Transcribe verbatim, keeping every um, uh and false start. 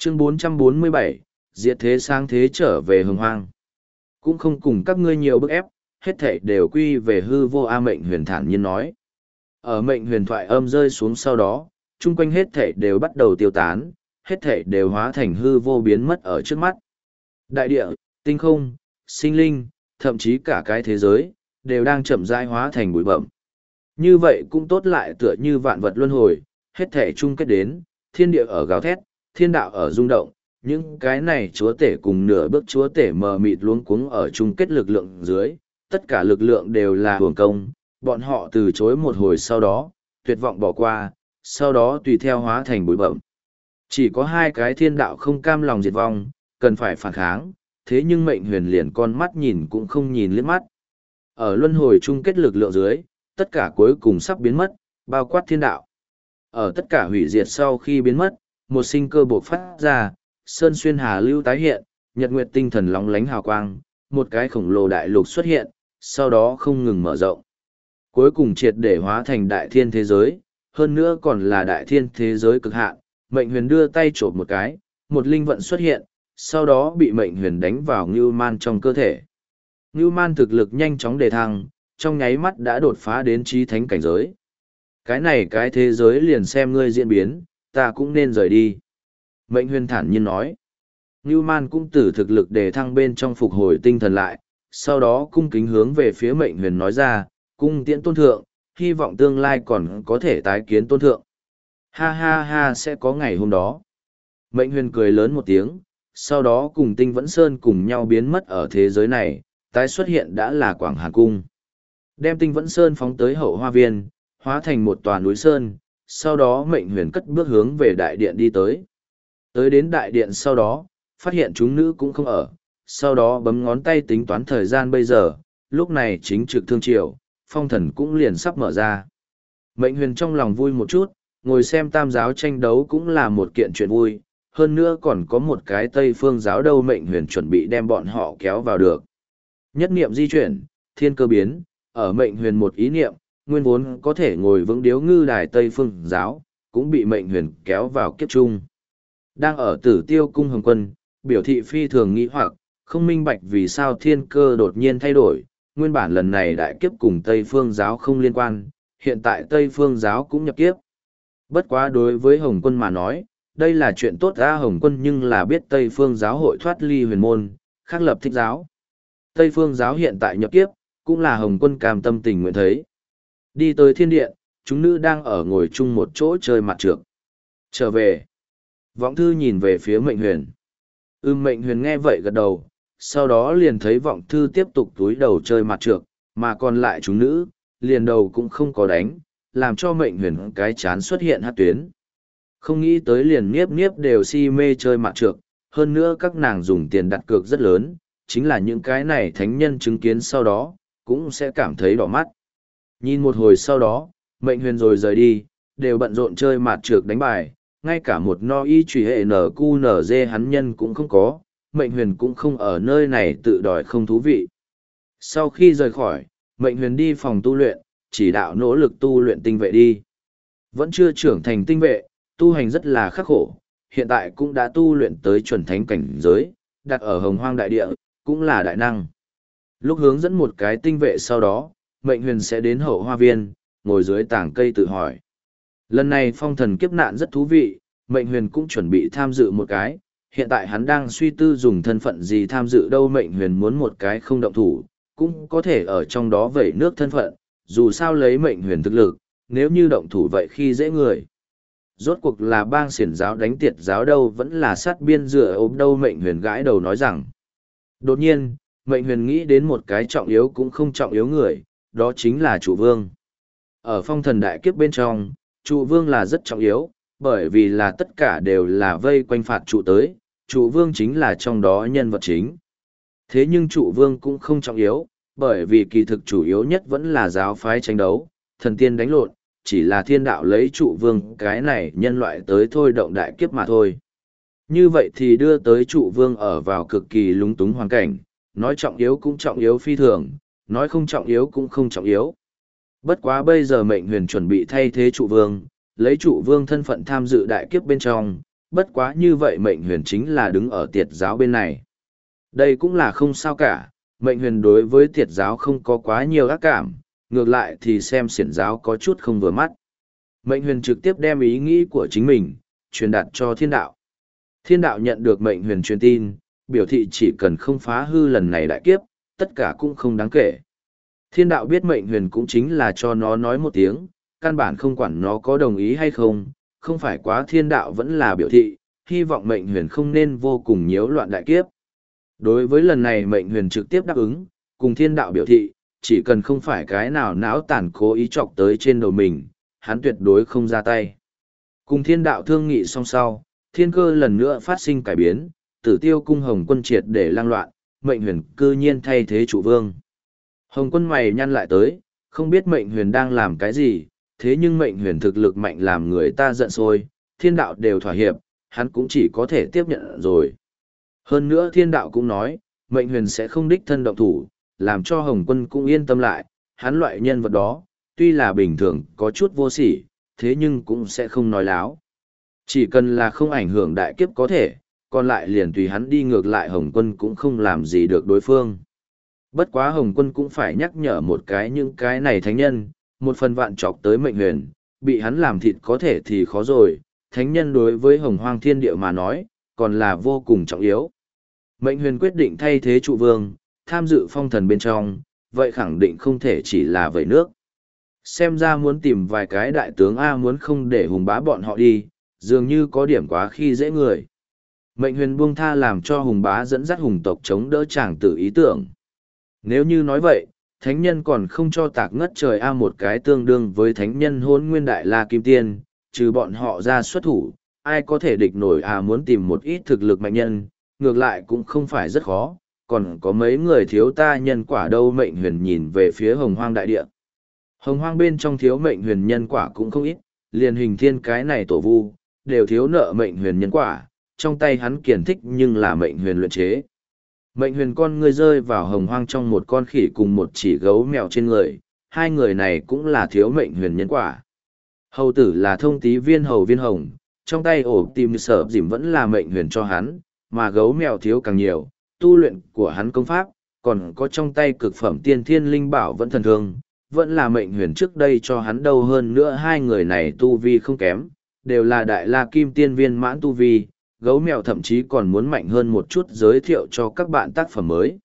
Chương bốn trăm bốn mươi bảy, diệt thế sáng thế trở về hồng hoang. Cũng không cùng các ngươi nhiều bức ép, hết thảy đều quy về hư vô. A Mệnh Huyền thản nhiên nói. Ở mệnh huyền thoại âm rơi xuống sau đó, chung quanh hết thảy đều bắt đầu tiêu tán, hết thảy đều hóa thành hư vô biến mất ở trước mắt. Đại địa, tinh không, sinh linh, thậm chí cả cái thế giới, đều đang chậm rãi hóa thành bụi bậm. Như vậy cũng tốt lại tựa như vạn vật luân hồi, hết thảy chung kết đến, thiên địa ở gào thét, thiên đạo ở rung động, những cái này chúa tể cùng nửa bước chúa tể mờ mịt luống cuống ở chung kết lực lượng dưới, tất cả lực lượng đều là hưởng công, bọn họ từ chối một hồi sau đó, tuyệt vọng bỏ qua, sau đó tùy theo hóa thành bụi bậm. Chỉ có hai cái thiên đạo không cam lòng diệt vong, cần phải phản kháng, thế nhưng mệnh huyền liền con mắt nhìn cũng không nhìn liếc mắt. Ở luân hồi chung kết lực lượng dưới, tất cả cuối cùng sắp biến mất, bao quát thiên đạo. Ở tất cả hủy diệt sau khi biến mất, một sinh cơ bộc phát ra, sơn xuyên hà lưu tái hiện, nhật nguyệt tinh thần lóng lánh hào quang, một cái khổng lồ đại lục xuất hiện, sau đó không ngừng mở rộng. Cuối cùng triệt để hóa thành đại thiên thế giới, hơn nữa còn là đại thiên thế giới cực hạn. Mệnh huyền đưa tay trộm một cái, một linh vận xuất hiện, sau đó bị mệnh huyền đánh vào Ngưu Man trong cơ thể. Ngưu Man thực lực nhanh chóng đề thăng, trong nháy mắt đã đột phá đến trí thánh cảnh giới. Cái này cái thế giới liền xem ngươi diễn biến, ta cũng nên rời đi. Mệnh huyền thản nhiên nói. Ngưu Man cũng từ thực lực đề thăng bên trong phục hồi tinh thần lại, sau đó cung kính hướng về phía mệnh huyền nói ra, cung tiễn tôn thượng, hy vọng tương lai còn có thể tái kiến tôn thượng. Ha ha ha, sẽ có ngày hôm đó. Mệnh huyền cười lớn một tiếng, sau đó cùng Tinh Vẫn Sơn cùng nhau biến mất ở thế giới này, tái xuất hiện đã là Quảng Hàn Cung. Đem Tinh Vẫn Sơn phóng tới hậu hoa viên, hóa thành một tòa núi sơn, sau đó mệnh huyền cất bước hướng về đại điện đi tới. Tới đến đại điện sau đó, phát hiện chúng nữ cũng không ở, sau đó bấm ngón tay tính toán thời gian bây giờ, lúc này chính trực thương triều, phong thần cũng liền sắp mở ra. Mệnh huyền trong lòng vui một chút, ngồi xem tam giáo tranh đấu cũng là một kiện chuyện vui, hơn nữa còn có một cái Tây Phương giáo đâu mệnh huyền chuẩn bị đem bọn họ kéo vào được. Nhất niệm di chuyển, thiên cơ biến, ở mệnh huyền một ý niệm, nguyên vốn có thể ngồi vững điếu ngư đài Tây Phương giáo, cũng bị mệnh huyền kéo vào kiếp trung. Đang ở Tử Tiêu cung Hồng Quân, biểu thị phi thường nghĩ hoặc, không minh bạch vì sao thiên cơ đột nhiên thay đổi, nguyên bản lần này đại kiếp cùng Tây Phương giáo không liên quan, hiện tại Tây Phương giáo cũng nhập kiếp. Bất quá đối với Hồng Quân mà nói, đây là chuyện tốt ra Hồng Quân nhưng là biết Tây Phương giáo hội thoát ly huyền môn, khác lập thích giáo. Tây Phương giáo hiện tại nhập kiếp, cũng là Hồng Quân cam tâm tình nguyện thấy. Đi tới thiên điện, chúng nữ đang ở ngồi chung một chỗ chơi mặt trược. Trở về. Vọng thư nhìn về phía mệnh huyền. Ưm mệnh huyền nghe vậy gật đầu, sau đó liền thấy vọng thư tiếp tục túi đầu chơi mặt trược, mà còn lại chúng nữ, liền đầu cũng không có đánh, làm cho mệnh huyền cái chán xuất hiện hát tuyến. Không nghĩ tới liền niếp niếp đều si mê chơi mặt trược, hơn nữa các nàng dùng tiền đặt cược rất lớn, chính là những cái này thánh nhân chứng kiến sau đó, cũng sẽ cảm thấy đỏ mắt. Nhìn một hồi sau đó, mệnh huyền rồi rời đi, đều bận rộn chơi mặt trược đánh bài, ngay cả một no y trùy hệ nở cu nở dê hắn nhân cũng không có, mệnh huyền cũng không ở nơi này tự đòi không thú vị. Sau khi rời khỏi, mệnh huyền đi phòng tu luyện, chỉ đạo nỗ lực tu luyện tinh vệ đi. Vẫn chưa trưởng thành tinh vệ, tu hành rất là khắc khổ, hiện tại cũng đã tu luyện tới chuẩn thánh cảnh giới, đặt ở hồng hoang đại địa, cũng là đại năng. Lúc hướng dẫn một cái tinh vệ sau đó, mệnh huyền sẽ đến hậu hoa viên, ngồi dưới tảng cây tự hỏi. Lần này phong thần kiếp nạn rất thú vị, mệnh huyền cũng chuẩn bị tham dự một cái, hiện tại hắn đang suy tư dùng thân phận gì tham dự đâu mệnh huyền muốn một cái không động thủ, cũng có thể ở trong đó vẩy nước thân phận, dù sao lấy mệnh huyền thực lực, nếu như động thủ vậy khi dễ người. Rốt cuộc là bang xiển giáo đánh tiệt giáo đâu vẫn là sát biên dựa ốm đâu mệnh huyền gãi đầu nói rằng. Đột nhiên, mệnh huyền nghĩ đến một cái trọng yếu cũng không trọng yếu người, đó chính là trụ vương. Ở phong thần đại kiếp bên trong, trụ vương là rất trọng yếu, bởi vì là tất cả đều là vây quanh phạt trụ tới, trụ vương chính là trong đó nhân vật chính. Thế nhưng trụ vương cũng không trọng yếu, bởi vì kỳ thực chủ yếu nhất vẫn là giáo phái tranh đấu, thần tiên đánh lộn, chỉ là thiên đạo lấy trụ vương cái này nhân loại tới thôi động đại kiếp mà thôi. Như vậy thì đưa tới trụ vương ở vào cực kỳ lúng túng hoàn cảnh, nói trọng yếu cũng trọng yếu phi thường, nói không trọng yếu cũng không trọng yếu. Bất quá bây giờ mệnh huyền chuẩn bị thay thế trụ vương, lấy trụ vương thân phận tham dự đại kiếp bên trong, bất quá như vậy mệnh huyền chính là đứng ở tiệt giáo bên này. Đây cũng là không sao cả, mệnh huyền đối với tiệt giáo không có quá nhiều ác cảm, ngược lại thì xem xiển giáo có chút không vừa mắt. Mệnh huyền trực tiếp đem ý nghĩ của chính mình, truyền đạt cho thiên đạo. Thiên đạo nhận được mệnh huyền truyền tin, biểu thị chỉ cần không phá hư lần này đại kiếp, tất cả cũng không đáng kể. Thiên đạo biết mệnh huyền cũng chính là cho nó nói một tiếng, căn bản không quản nó có đồng ý hay không, không phải quá thiên đạo vẫn là biểu thị, hy vọng mệnh huyền không nên vô cùng nhiễu loạn đại kiếp. Đối với lần này mệnh huyền trực tiếp đáp ứng, cùng thiên đạo biểu thị, chỉ cần không phải cái nào não tàn cố ý chọc tới trên đầu mình, hắn tuyệt đối không ra tay. Cùng thiên đạo thương nghị song sau, thiên cơ lần nữa phát sinh cải biến, tử tiêu cung hồng quân triệt để lang loạn, mệnh huyền cư nhiên thay thế chủ vương. Hồng quân mày nhăn lại tới, không biết mệnh huyền đang làm cái gì, thế nhưng mệnh huyền thực lực mạnh làm người ta giận sôi, thiên đạo đều thỏa hiệp, hắn cũng chỉ có thể tiếp nhận rồi. Hơn nữa thiên đạo cũng nói, mệnh huyền sẽ không đích thân động thủ, làm cho Hồng quân cũng yên tâm lại, hắn loại nhân vật đó, tuy là bình thường có chút vô sỉ, thế nhưng cũng sẽ không nói láo. Chỉ cần là không ảnh hưởng đại kiếp có thể, còn lại liền tùy hắn đi ngược lại Hồng quân cũng không làm gì được đối phương. Bất quá Hồng quân cũng phải nhắc nhở một cái những cái này thánh nhân, một phần vạn chọc tới mệnh huyền, bị hắn làm thịt có thể thì khó rồi, thánh nhân đối với hồng hoang thiên địa mà nói, còn là vô cùng trọng yếu. Mệnh huyền quyết định thay thế trụ vương, tham dự phong thần bên trong, vậy khẳng định không thể chỉ là vẩy nước. Xem ra muốn tìm vài cái đại tướng A muốn không để hùng bá bọn họ đi, dường như có điểm quá khi dễ người. Mệnh huyền buông tha làm cho hùng bá dẫn dắt hùng tộc chống đỡ chàng tử ý tưởng. Nếu như nói vậy, thánh nhân còn không cho tạc ngất trời A một cái tương đương với thánh nhân hôn nguyên đại la kim tiên, trừ bọn họ ra xuất thủ, ai có thể địch nổi A muốn tìm một ít thực lực mạnh nhân, ngược lại cũng không phải rất khó, còn có mấy người thiếu ta nhân quả đâu. Mệnh huyền nhìn về phía hồng hoang đại địa. Hồng hoang bên trong thiếu mệnh huyền nhân quả cũng không ít, liền hình thiên cái này tổ vu, đều thiếu nợ mệnh huyền nhân quả, trong tay hắn kiển thích nhưng là mệnh huyền luyện chế. Mệnh huyền con người rơi vào hồng hoang trong một con khỉ cùng một chỉ gấu mèo trên người, hai người này cũng là thiếu mệnh huyền nhân quả. Hầu tử là thông tí viên hầu viên hồng, trong tay ổ tìm sở dìm vẫn là mệnh huyền cho hắn, mà gấu mèo thiếu càng nhiều, tu luyện của hắn công pháp, còn có trong tay cực phẩm tiên thiên linh bảo vẫn thần thương, vẫn là mệnh huyền trước đây cho hắn đâu. Hơn nữa hai người này tu vi không kém, đều là đại la kim tiên viên mãn tu vi, gấu mèo thậm chí còn muốn mạnh hơn một chút. Giới thiệu cho các bạn tác phẩm mới.